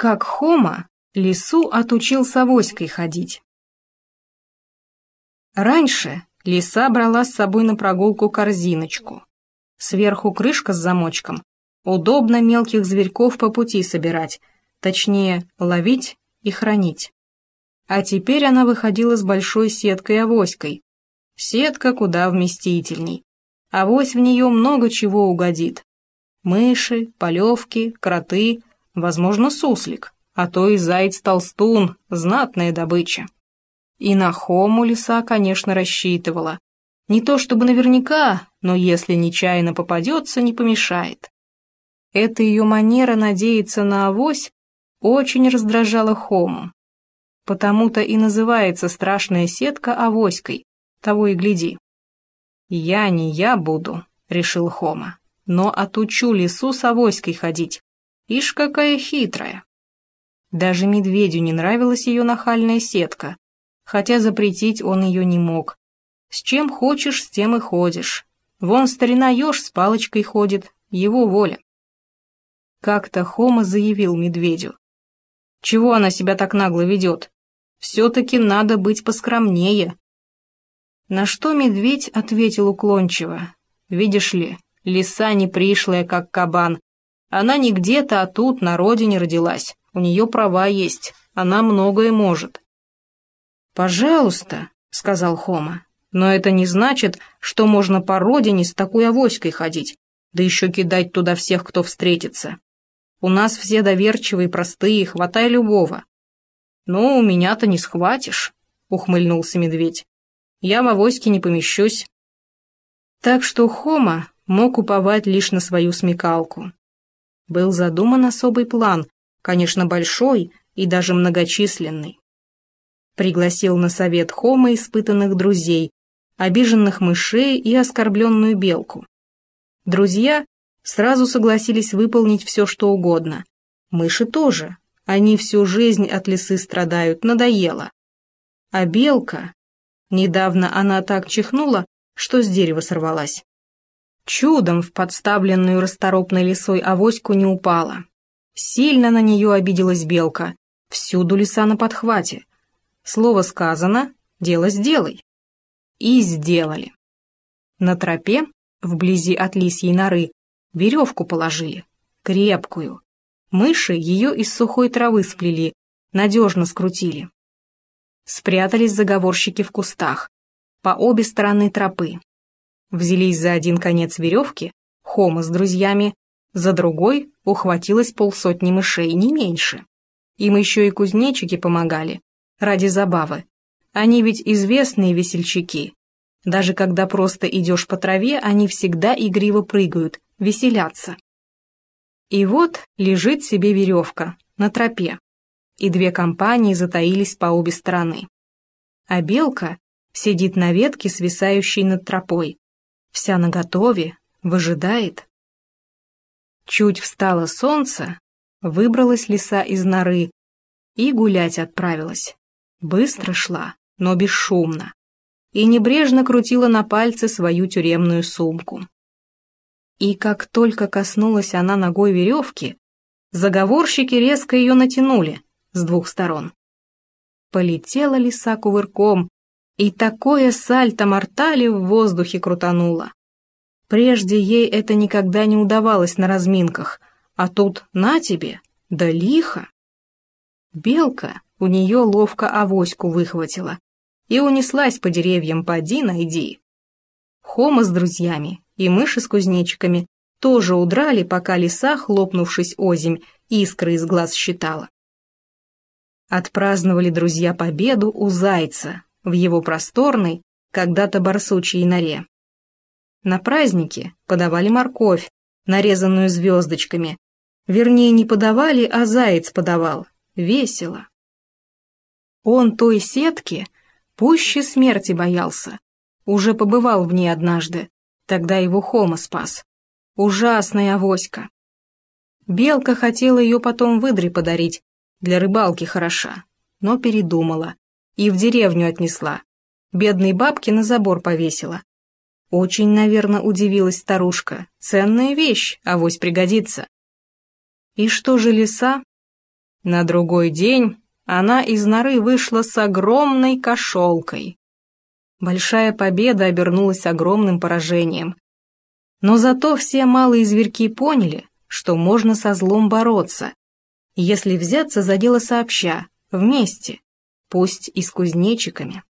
Как Хома лису отучил с авоськой ходить. Раньше лиса брала с собой на прогулку корзиночку. Сверху крышка с замочком. Удобно мелких зверьков по пути собирать, точнее, ловить и хранить. А теперь она выходила с большой сеткой-авоськой. Сетка куда вместительней. Авось в нее много чего угодит. Мыши, полевки, кроты, возможно, суслик, а то и заяц-толстун, знатная добыча. И на Хому лиса, конечно, рассчитывала. Не то чтобы наверняка, но если нечаянно попадется, не помешает. Эта ее манера надеяться на авось очень раздражала Хому. Потому-то и называется страшная сетка авоськой, того и гляди. «Я не я буду», — решил Хома, — «но отучу лису с авоськой ходить. Ишь, какая хитрая». Даже медведю не нравилась ее нахальная сетка, хотя запретить он ее не мог. С чем хочешь, с тем и ходишь. Вон старина еж с палочкой ходит, его воля. Как-то Хома заявил медведю: «Чего она себя так нагло ведет? Все-таки надо быть поскромнее». На что медведь ответил уклончиво: «Видишь ли, лиса не пришлая, как кабан. Она не где-то, а тут, на родине родилась. У нее права есть, она многое может». «Пожалуйста», — сказал Хома, — «но это не значит, что можно по родине с такой авоськой ходить, да еще кидать туда всех, кто встретится. У нас все доверчивые, простые, хватай любого». «Ну, у меня-то не схватишь», — ухмыльнулся медведь. «Я в авоське не помещусь». Так что Хома мог уповать лишь на свою смекалку. Был задуман особый план, конечно, большой и даже многочисленный. Пригласил на совет Хома испытанных друзей, обиженных мышей и оскорбленную белку. Друзья сразу согласились выполнить все, что угодно. Мыши тоже, они всю жизнь от лисы страдают, надоело. А белка... Недавно она так чихнула, что с дерева сорвалась. Чудом в подставленную расторопной лисой авоську не упала. Сильно на нее обиделась белка. Всюду лиса на подхвате. Слово сказано, дело сделай. И сделали. На тропе, вблизи от лисьей норы, веревку положили, крепкую. Мыши ее из сухой травы сплели, надежно скрутили. Спрятались заговорщики в кустах, по обе стороны тропы. Взялись за один конец веревки, Хома с друзьями, за другой ухватилось полсотни мышей, не меньше. Им еще и кузнечики помогали, ради забавы. Они ведь известные весельчаки. Даже когда просто идешь по траве, они всегда игриво прыгают, веселятся. И вот лежит себе веревка на тропе, и две компании затаились по обе стороны. А белка сидит на ветке, свисающей над тропой, вся наготове, выжидает. Чуть встало солнце, выбралась лиса из норы и гулять отправилась. Быстро шла, но бесшумно, и небрежно крутила на пальце свою тюремную сумку. И как только коснулась она ногой веревки, заговорщики резко ее натянули с двух сторон. Полетела лиса кувырком, и такое сальто-мортале в воздухе крутанула. Прежде ей это никогда не удавалось на разминках, а тут на тебе, да лихо. Белка у нее ловко авоську выхватила и унеслась по деревьям, поди найди. Хома с друзьями и мыши с кузнечиками тоже удрали, пока лиса, хлопнувшись озимь, искры из глаз считала. Отпраздновали друзья победу у зайца в его просторной, когда-то барсучьей норе. На празднике подавали морковь, нарезанную звездочками. Вернее, не подавали, а заяц подавал. Весело. Он той сетки пуще смерти боялся. Уже побывал в ней однажды, тогда его Хома спас. Ужасная авоська. Белка хотела ее потом выдре подарить, для рыбалки хороша, но передумала и в деревню отнесла. Бедной бабке на забор повесила. Очень, наверное, удивилась старушка. Ценная вещь, авось пригодится. И что же лиса? На другой день она из норы вышла с огромной кошелкой. Большая победа обернулась огромным поражением. Но зато все малые зверьки поняли, что можно со злом бороться, если взяться за дело сообща, вместе, пусть и с кузнечиками.